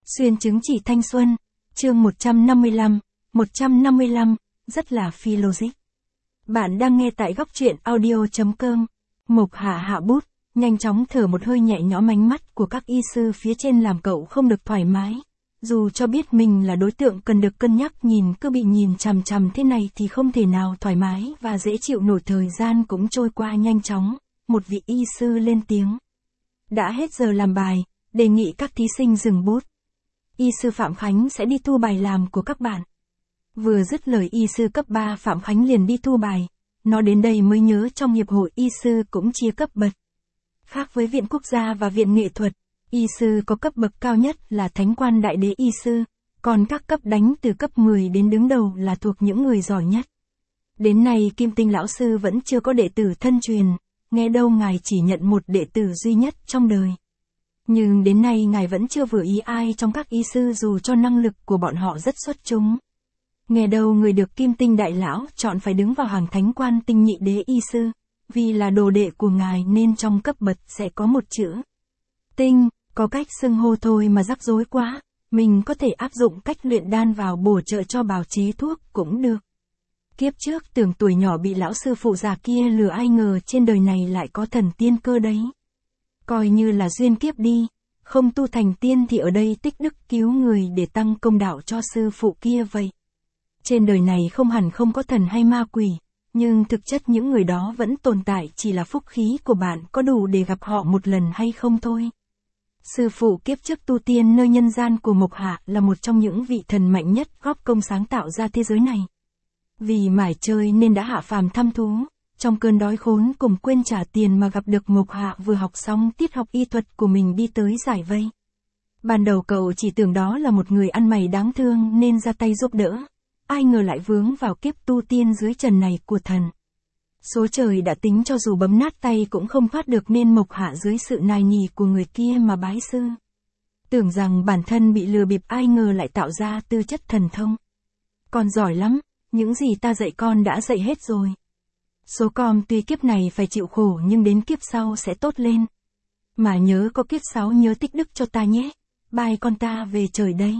Xuyên chứng chỉ thanh xuân, chương 155, rất là phi logic. Bạn đang nghe tại góc truyện audio.com. Mộc Hạ hạ bút, nhanh chóng thở một hơi nhẹ nhõm, ánh mắt của các y sư phía trên làm cậu không được thoải mái. Dù cho biết mình là đối tượng cần được cân nhắc, cứ bị nhìn chằm chằm thế này thì không thể nào thoải mái và dễ chịu nổi. Thời gian cũng trôi qua nhanh chóng, một vị y sư lên tiếng. Đã hết giờ làm bài, đề nghị các thí sinh dừng bút. Y sư Phạm Khánh sẽ đi thu bài làm của các bạn. Vừa dứt lời, y sư cấp 3 Phạm Khánh liền đi thu bài. Nó đến đây mới nhớ trong hiệp hội y sư cũng chia cấp bậc. Khác với Viện Quốc gia và Viện Nghệ thuật, y sư có cấp bậc cao nhất là Thánh quan Đại đế y sư, còn các cấp đánh từ cấp 10 đến đứng đầu là thuộc những người giỏi nhất. Đến nay Kim Tinh lão sư vẫn chưa có đệ tử thân truyền, nghe đâu ngài chỉ nhận một đệ tử duy nhất trong đời. Nhưng đến nay ngài vẫn chưa vừa ý ai trong các y sư, dù cho năng lực của bọn họ rất xuất chúng. Nghe đâu người được Kim Tinh đại lão chọn phải đứng vào hàng Thánh quan Tinh nhị đế y sư, vì là đồ đệ của ngài nên trong cấp bậc sẽ có một chữ Tinh, có cách xưng hô thôi mà rắc rối quá, mình có thể áp dụng cách luyện đan vào bổ trợ cho bào chế thuốc cũng được. Kiếp trước tưởng tuổi nhỏ bị lão sư phụ già kia lừa, ai ngờ trên đời này lại có thần tiên cơ đấy. Coi như là duyên kiếp đi, không tu thành tiên thì ở đây tích đức cứu người để tăng công đạo cho sư phụ kia vậy. Trên đời này không hẳn không có thần hay ma quỷ, nhưng thực chất những người đó vẫn tồn tại, chỉ là phúc khí của bạn có đủ để gặp họ một lần hay không thôi. Sư phụ kiếp trước tu tiên nơi nhân gian của Mộc Hạ là một trong những vị thần mạnh nhất góp công sáng tạo ra thế giới này. Vì mải chơi nên đã hạ phàm thăm thú, trong cơn đói khốn cùng quên trả tiền mà gặp được Mộc Hạ vừa học xong tiết học y thuật của mình đi tới giải vây. Ban đầu cậu chỉ tưởng đó là một người ăn mày đáng thương nên ra tay giúp đỡ, ai ngờ lại vướng vào kiếp tu tiên dưới trần này của thần. Số trời đã tính cho dù bấm nát tay cũng không thoát được nên Mộc Hạ dưới sự nài nỉ của người kia mà bái sư. Tưởng rằng bản thân bị lừa bịp, ai ngờ lại tạo ra tư chất thần thông. Con giỏi lắm, những gì ta dạy con đã dạy hết rồi. Số con tuy kiếp này phải chịu khổ nhưng đến kiếp sau sẽ tốt lên. Mà nhớ có kiếp sau nhớ tích đức cho ta nhé, bye con ta về trời đây.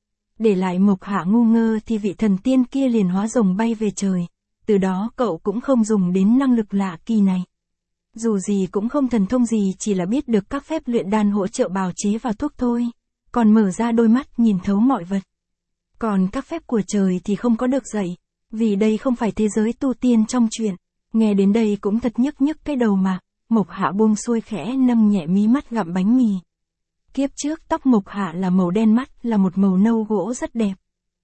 Để lại Mộc Hạ ngu ngơ thì vị thần tiên kia liền hóa rồng bay về trời. Từ đó cậu cũng không dùng đến năng lực lạ kỳ này. Dù gì cũng không thần thông gì, chỉ là biết được các phép luyện đan hỗ trợ bào chế và thuốc thôi. Còn mở ra đôi mắt nhìn thấu mọi vật. Còn các phép của trời thì không có được dạy, vì đây không phải thế giới tu tiên trong truyện. Nghe đến đây cũng thật nhức cái đầu mà. Mộc Hạ buông xuôi khẽ nâng nhẹ mí mắt gặm bánh mì. Kiếp trước tóc Mộc Hạ là màu đen, mắt là một màu nâu gỗ rất đẹp.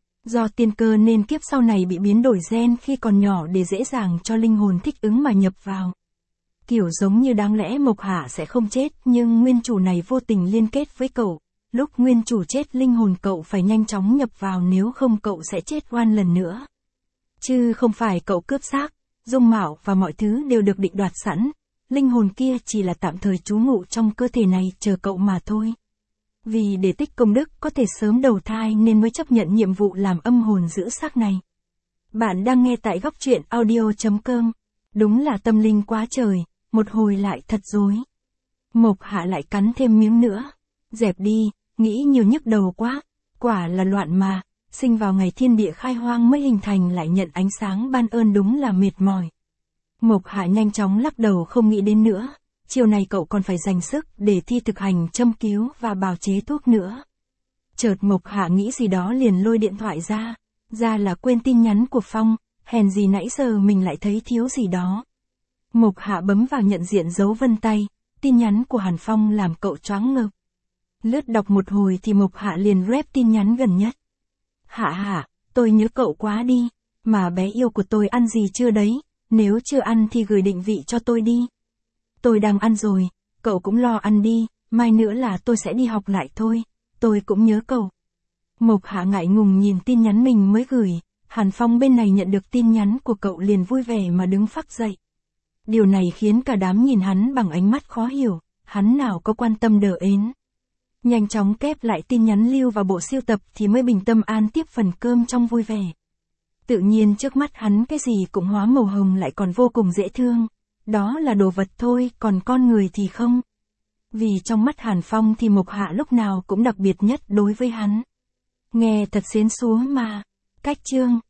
Do tiên cơ nên kiếp sau này bị biến đổi gen khi còn nhỏ để dễ dàng cho linh hồn thích ứng mà nhập vào. Kiểu giống như đáng lẽ Mộc Hạ sẽ không chết, nhưng nguyên chủ này vô tình liên kết với cậu. Lúc nguyên chủ chết, linh hồn cậu phải nhanh chóng nhập vào, nếu không cậu sẽ chết oan lần nữa. Chứ không phải cậu cướp xác, dung mạo và mọi thứ đều được định đoạt sẵn. Linh hồn kia chỉ là tạm thời trú ngụ trong cơ thể này chờ cậu mà thôi. Vì để tích công đức có thể sớm đầu thai nên mới chấp nhận nhiệm vụ làm âm hồn giữ xác này. Bạn đang nghe tại góc truyện audio.com. Đúng là tâm linh quá trời, một hồi lại thật dối. Mộc Hạ lại cắn thêm miếng nữa. Dẹp đi, nghĩ nhiều nhức đầu quá. Quả là loạn mà, sinh vào ngày thiên địa khai hoang mới hình thành lại nhận ánh sáng ban ơn, đúng là mệt mỏi. Mộc Hạ nhanh chóng lắc đầu không nghĩ đến nữa. Chiều này cậu còn phải dành sức để thi thực hành châm cứu và bào chế thuốc nữa. Chợt Mộc Hạ nghĩ gì đó liền lôi điện thoại ra là quên tin nhắn của Phong, hèn gì nãy giờ mình lại thấy thiếu gì đó. Mộc Hạ bấm vào nhận diện dấu vân tay, tin nhắn của Hàn Phong làm cậu choáng ngợp. Lướt đọc một hồi thì Mộc Hạ liền rep tin nhắn gần nhất. Hạ, tôi nhớ cậu quá đi, mà bé yêu của tôi ăn gì chưa đấy, nếu chưa ăn thì gửi định vị cho tôi đi. Tôi đang ăn rồi, cậu cũng lo ăn đi, mai nữa là tôi sẽ đi học lại thôi, tôi cũng nhớ cậu. Mộc Hạ ngại ngùng nhìn tin nhắn mình mới gửi, Hàn Phong bên này nhận được tin nhắn của cậu liền vui vẻ mà đứng phắc dậy. Điều này khiến cả đám nhìn hắn bằng ánh mắt khó hiểu, hắn nào có quan tâm đờ ến. Nhanh chóng kép lại tin nhắn lưu vào bộ sưu tập thì mới bình tâm an tiếp phần cơm trong vui vẻ. Tự nhiên trước mắt hắn cái gì cũng hóa màu hồng lại còn vô cùng dễ thương. Đó là đồ vật thôi, còn con người thì không. Vì trong mắt Hàn Phong thì Mộc Hạ lúc nào cũng đặc biệt nhất đối với hắn. Nghe thật xến xúa mà. Cách chương